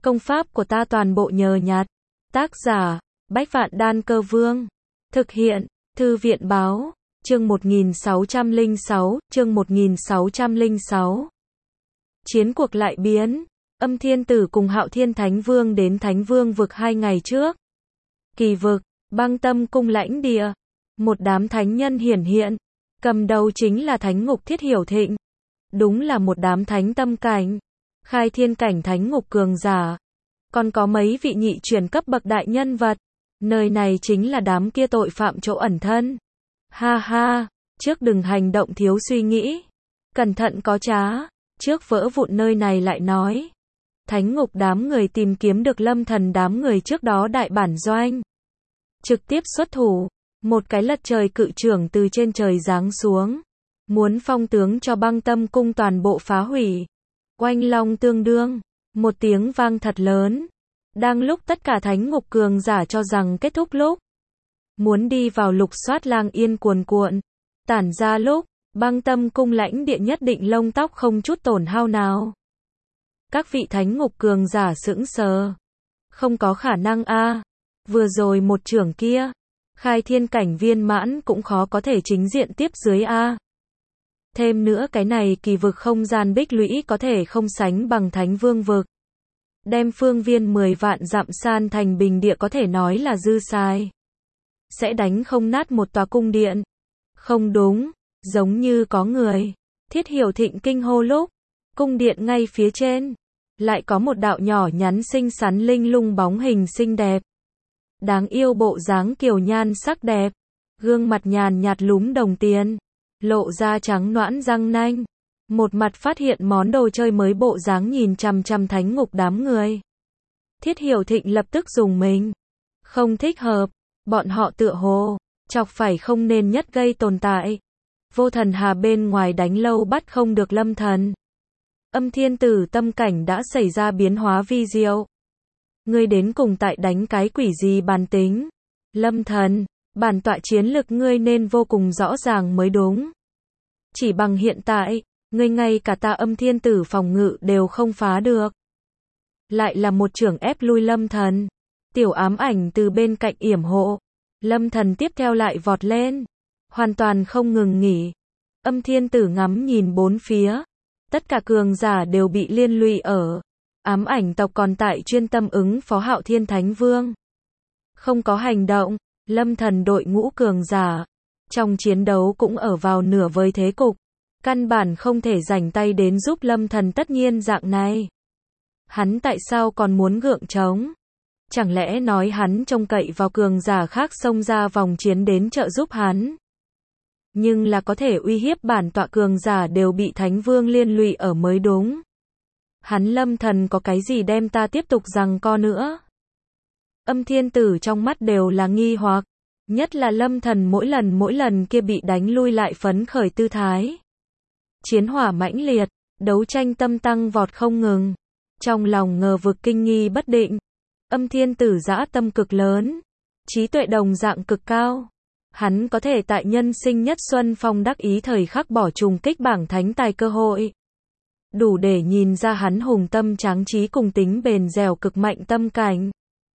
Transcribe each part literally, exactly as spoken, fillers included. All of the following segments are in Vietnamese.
Công pháp của ta toàn bộ nhờ nhặt. Tác giả, Bách Vạn Đan Cơ Vương. Thực hiện, Thư viện Báo, chương một nghìn sáu trăm lẻ sáu, chương một nghìn sáu trăm lẻ sáu. Chiến cuộc lại biến, Âm Thiên Tử cùng Hạo Thiên Thánh Vương đến Thánh Vương vực hai ngày trước. Kỳ vực, Băng Tâm cung lãnh địa, một đám thánh nhân hiển hiện, cầm đầu chính là Thánh Ngục Thiết Hiểu Thịnh. Đúng là một đám thánh tâm cảnh, khai thiên cảnh thánh ngục cường giả. Còn có mấy vị nhị chuyển cấp bậc đại nhân vật. Nơi này chính là đám kia tội phạm chỗ ẩn thân. Ha ha, trước đừng hành động thiếu suy nghĩ. Cẩn thận có trá. Trước vỡ vụn nơi này lại nói. Thánh ngục đám người tìm kiếm được Lâm Thần đám người trước đó đại bản doanh. Trực tiếp xuất thủ. Một cái lật trời cự trưởng từ trên trời giáng xuống. Muốn phong tướng cho Băng Tâm cung toàn bộ phá hủy. Oanh long tương đương. Một tiếng vang thật lớn. Đang lúc tất cả thánh ngục cường giả cho rằng kết thúc lúc. Muốn đi vào lục soát lang yên cuồn cuộn. Tản ra lúc. Băng Tâm cung lãnh địa nhất định lông tóc không chút tổn hao nào. Các vị thánh ngục cường giả sững sờ. Không có khả năng a. À. Vừa rồi một trưởng kia. Khai thiên cảnh viên mãn cũng khó có thể chính diện tiếp dưới a. À. Thêm nữa cái này kỳ vực không gian bích lũy có thể không sánh bằng Thánh Vương vực. Đem phương viên mười vạn dặm san thành bình địa có thể nói là dư xài. Sẽ đánh không nát một tòa cung điện. Không đúng, giống như có người. Thiết Hiểu Thịnh kinh hô lúc. Cung điện ngay phía trên. Lại có một đạo nhỏ nhắn xinh xắn linh lung bóng hình xinh đẹp. Đáng yêu bộ dáng kiều nhan sắc đẹp. Gương mặt nhàn nhạt lúm đồng tiền. Lộ ra trắng nõn răng nanh. Một mặt phát hiện món đồ chơi mới bộ dáng nhìn chằm chằm thánh ngục đám người. Thiết Hiểu Thịnh lập tức dùng mình. Không thích hợp. Bọn họ tựa hồ. Chọc phải không nên nhất gây tồn tại. Vô Thần Hà bên ngoài đánh lâu bắt không được Lâm Thần. Âm Thiên Tử tâm cảnh đã xảy ra biến hóa vi diệu. Ngươi đến cùng tại đánh cái quỷ gì bàn tính. Lâm Thần. Bản tọa chiến lực ngươi nên vô cùng rõ ràng mới đúng. Chỉ bằng hiện tại, ngươi ngay cả ta Âm Thiên Tử phòng ngự đều không phá được. Lại là một trưởng ép lui Lâm Thần. Tiểu ám ảnh từ bên cạnh yểm hộ. Lâm Thần tiếp theo lại vọt lên. Hoàn toàn không ngừng nghỉ. Âm Thiên Tử ngắm nhìn bốn phía. Tất cả cường giả đều bị liên lụy ở. Ám ảnh tộc còn tại chuyên tâm ứng phó Hạo Thiên Thánh Vương. Không có hành động. Lâm Thần đội ngũ cường giả. Trong chiến đấu cũng ở vào nửa vời thế cục. Căn bản không thể rảnh tay đến giúp Lâm Thần tất nhiên dạng này. Hắn tại sao còn muốn gượng chống? Chẳng lẽ nói hắn trông cậy vào cường giả khác xông ra vòng chiến đến trợ giúp hắn? Nhưng là có thể uy hiếp bản tọa cường giả đều bị Thánh Vương liên lụy ở mới đúng. Hắn Lâm Thần có cái gì đem ta tiếp tục giằng co nữa? Âm Thiên Tử trong mắt đều là nghi hoặc. Nhất là Lâm Thần mỗi lần mỗi lần kia bị đánh lui lại phấn khởi tư thái. Chiến hỏa mãnh liệt, đấu tranh tâm tăng vọt không ngừng. Trong lòng ngờ vực kinh nghi bất định. Âm Thiên Tử dã tâm cực lớn. Trí tuệ đồng dạng cực cao. Hắn có thể tại nhân sinh nhất xuân phong đắc ý thời khắc bỏ trùng kích bảng thánh tài cơ hội. Đủ để nhìn ra hắn hùng tâm tráng trí cùng tính bền dẻo cực mạnh tâm cảnh.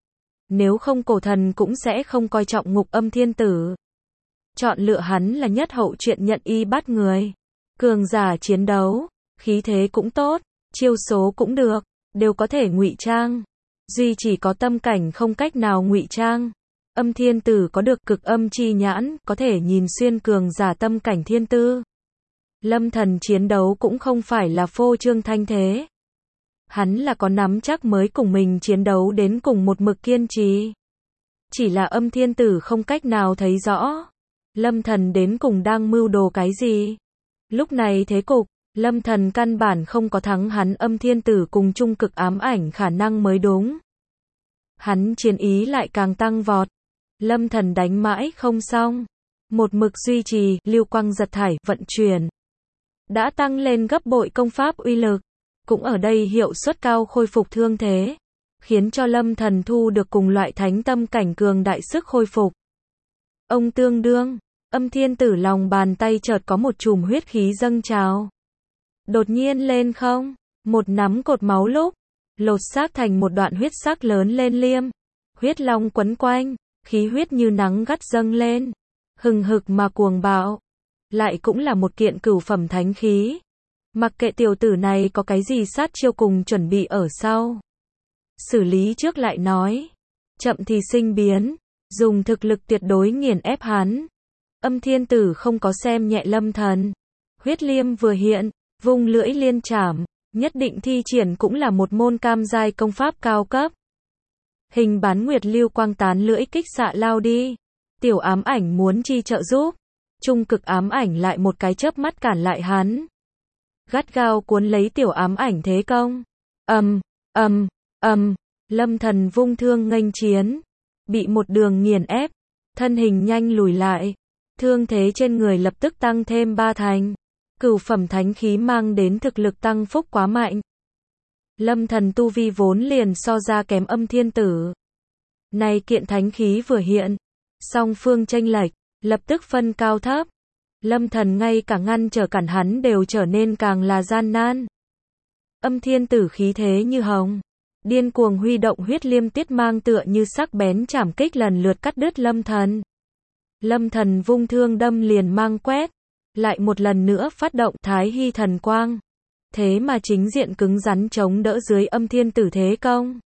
Nếu không cổ thần cũng sẽ không coi trọng ngục Âm Thiên Tử. Chọn lựa hắn là nhất hậu chuyện nhận y bắt người. Cường giả chiến đấu, khí thế cũng tốt, chiêu số cũng được, đều có thể ngụy trang. Duy chỉ có tâm cảnh không cách nào ngụy trang. Âm Thiên Tử có được cực âm chi nhãn, có thể nhìn xuyên cường giả tâm cảnh thiên tư. Lâm Thần chiến đấu cũng không phải là phô trương thanh thế. Hắn là có nắm chắc mới cùng mình chiến đấu đến cùng một mực kiên trì. Chỉ là Âm Thiên Tử không cách nào thấy rõ. Lâm Thần đến cùng đang mưu đồ cái gì? Lúc này thế cục, Lâm Thần căn bản không có thắng hắn Âm Thiên Tử cùng trung cực ám ảnh khả năng mới đúng. Hắn chiến ý lại càng tăng vọt. Lâm Thần đánh mãi không xong. Một mực duy trì, lưu quang giật thải, vận chuyển. Đã tăng lên gấp bội công pháp uy lực. Cũng ở đây hiệu suất cao khôi phục thương thế. Khiến cho Lâm Thần thu được cùng loại thánh tâm cảnh cường đại sức khôi phục. Ông tương đương, Âm Thiên Tử lòng bàn tay chợt có một chùm huyết khí dâng trào. Đột nhiên lên không, một nắm cột máu lúc. lột xác thành một đoạn huyết sắc lớn lên liêm. Huyết long quấn quanh, khí huyết như nắng gắt dâng lên, hừng hực mà cuồng bạo. Lại cũng là một kiện cửu phẩm thánh khí. Mặc kệ tiểu tử này có cái gì sát chiêu cùng chuẩn bị ở sau. Xử lý trước lại nói. Chậm thì sinh biến, dùng thực lực tuyệt đối nghiền ép hắn. Âm thiên tử không có xem nhẹ Lâm Thần. Huyết liêm vừa hiện, vung lưỡi liên trảm, nhất định thi triển cũng là một môn cam giai công pháp cao cấp. Hình bán nguyệt lưu quang tán lưỡi kích xạ lao đi. Tiểu ám ảnh muốn chi trợ giúp. Trung cực ám ảnh lại một cái chớp mắt cản lại hắn. Gắt gao cuốn lấy tiểu ám ảnh thế công. Ầm, ầm, ầm, Lâm Thần vung thương nghênh chiến, bị một đường nghiền ép, thân hình nhanh lùi lại, thương thế trên người lập tức tăng thêm ba thành. Cửu phẩm thánh khí mang đến thực lực tăng phúc quá mạnh. Lâm Thần tu vi vốn liền so ra kém Âm Thiên Tử. Này kiện thánh khí vừa hiện, song phương chênh lệch, lập tức phân cao thấp. Lâm Thần ngay cả ngăn trở cản hắn đều trở nên càng là gian nan. Âm Thiên Tử khí thế như hồng, điên cuồng huy động huyết liêm tiết mang tựa như sắc bén chảm kích lần lượt cắt đứt Lâm Thần. Lâm Thần vung thương đâm liền mang quét, lại một lần nữa phát động Thái Hy thần quang. Thế mà chính diện cứng rắn chống đỡ dưới Âm Thiên Tử thế công.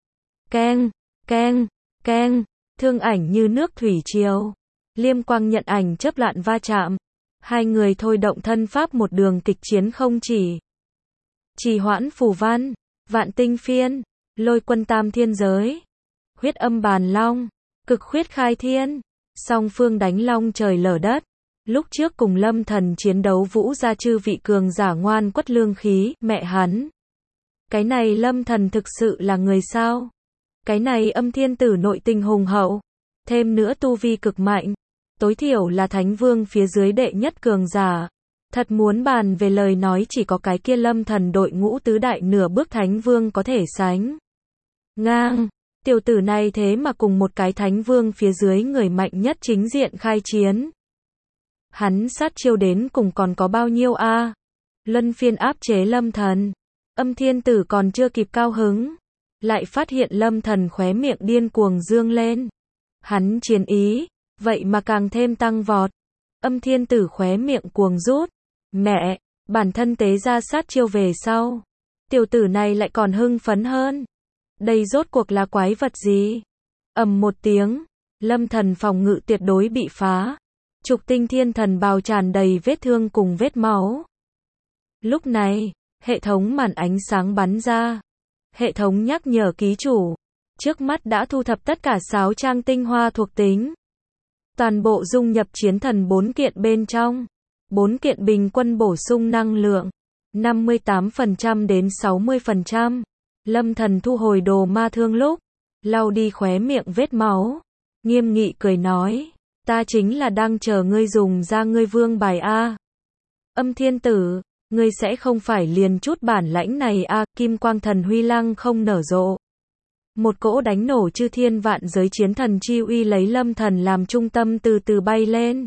Keng, keng, keng, thương ảnh như nước thủy triều. Liêm quang nhận ảnh chớp loạn va chạm. Hai người thôi động thân pháp một đường kịch chiến không chỉ. Trì hoãn phù văn, vạn tinh phiên, lôi quân tam thiên giới. Huyết âm bàn long, cực huyết khai thiên. Song phương đánh long trời lở đất. Lúc trước cùng Lâm Thần chiến đấu vũ ra chư vị cường giả ngoan quất lương khí, mẹ hắn. Cái này Lâm Thần thực sự là người sao? Cái này Âm Thiên Tử nội tình hùng hậu. Thêm nữa tu vi cực mạnh. Tối thiểu là Thánh Vương phía dưới đệ nhất cường giả. Thật muốn bàn về lời nói chỉ có cái kia Lâm Thần đội ngũ tứ đại nửa bước Thánh Vương có thể sánh. Ngang, tiểu tử này thế mà cùng một cái Thánh Vương phía dưới người mạnh nhất chính diện khai chiến. Hắn sát chiêu đến cùng còn có bao nhiêu a? À? Luân phiên áp chế Lâm Thần. Âm Thiên Tử còn chưa kịp cao hứng, lại phát hiện Lâm Thần khóe miệng điên cuồng dương lên. Hắn chiến ý, vậy mà càng thêm tăng vọt. Âm Thiên Tử khóe miệng cuồng rút. Mẹ, bản thân tế ra sát chiêu về sau. Tiểu tử này lại còn hưng phấn hơn. Đây rốt cuộc là quái vật gì? Ầm một tiếng, Lâm Thần phòng ngự tuyệt đối bị phá. Trục tinh thiên thần bào tràn đầy vết thương cùng vết máu. Lúc này, hệ thống màn ánh sáng bắn ra. Hệ thống nhắc nhở ký chủ. Trước mắt đã thu thập tất cả sáu trang tinh hoa thuộc tính. Toàn bộ dung nhập chiến thần bốn kiện bên trong. bốn kiện bình quân bổ sung năng lượng. năm mươi tám phần trăm đến sáu mươi phần trăm. Lâm Thần thu hồi đồ ma thương lúc. Lau đi khóe miệng vết máu. Nghiêm nghị cười nói. Ta chính là đang chờ ngươi dùng ra ngươi vương bài A. Âm Thiên Tử, ngươi sẽ không phải liền chút bản lãnh này A. Kim quang thần huy lăng không nở rộ. Một cỗ đánh nổ chư thiên vạn giới chiến thần chi uy lấy Lâm Thần làm trung tâm từ từ bay lên.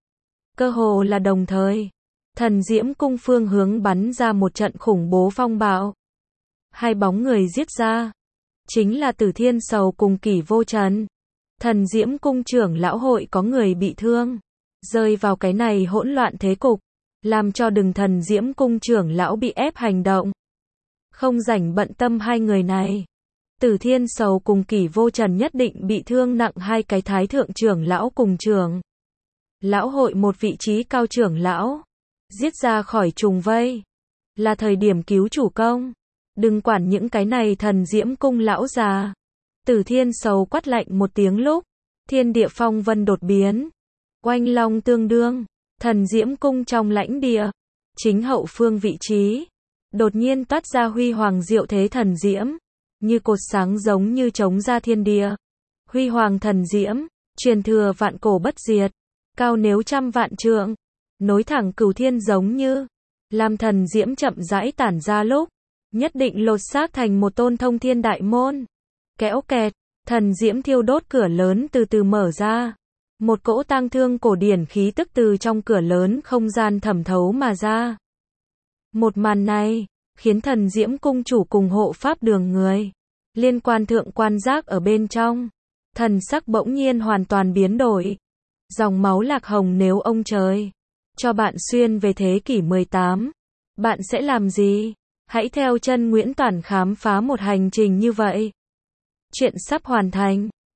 Cơ hồ là đồng thời. Thần diễm cung phương hướng bắn ra một trận khủng bố phong bạo. Hai bóng người giết ra. Chính là Tử Thiên Sầu cùng Kỷ Vô Trần. Thần diễm cung trưởng lão hội có người bị thương. Rơi vào cái này hỗn loạn thế cục. Làm cho đừng thần diễm cung trưởng lão bị ép hành động. Không rảnh bận tâm hai người này. Tử Thiên Sầu cùng Kỷ Vô Trần nhất định bị thương nặng hai cái thái thượng trưởng lão cùng trưởng. Lão hội một vị trí cao trưởng lão. Giết ra khỏi trùng vây. Là thời điểm cứu chủ công. Đừng quản những cái này thần diễm cung lão già. Tử Thiên Sầu quát lạnh một tiếng lúc. Thiên địa phong vân đột biến. Oanh long tương đương. Thần diễm cung trong lãnh địa. Chính hậu phương vị trí. Đột nhiên toát ra huy hoàng diệu thế thần diễm. Như cột sáng giống như chống ra thiên địa. Huy hoàng thần diễm. Truyền thừa vạn cổ bất diệt. Cao nếu trăm vạn trượng. Nối thẳng cửu thiên giống như. Làm thần diễm chậm rãi tản ra lúc. Nhất định lột xác thành một tôn thông thiên đại môn. Kéo kẹt. Thần diễm thiêu đốt cửa lớn từ từ mở ra. Một cỗ tang thương cổ điển khí tức từ trong cửa lớn không gian thẩm thấu mà ra. Một màn này, khiến thần diễm cung chủ cùng hộ pháp đường người liên quan thượng quan giác ở bên trong. Thần sắc bỗng nhiên hoàn toàn biến đổi. Dòng máu lạc hồng, nếu ông trời cho bạn xuyên về thế kỷ mười tám, bạn sẽ làm gì? Hãy theo chân Nguyễn Toản khám phá một hành trình như vậy. Chuyện sắp hoàn thành.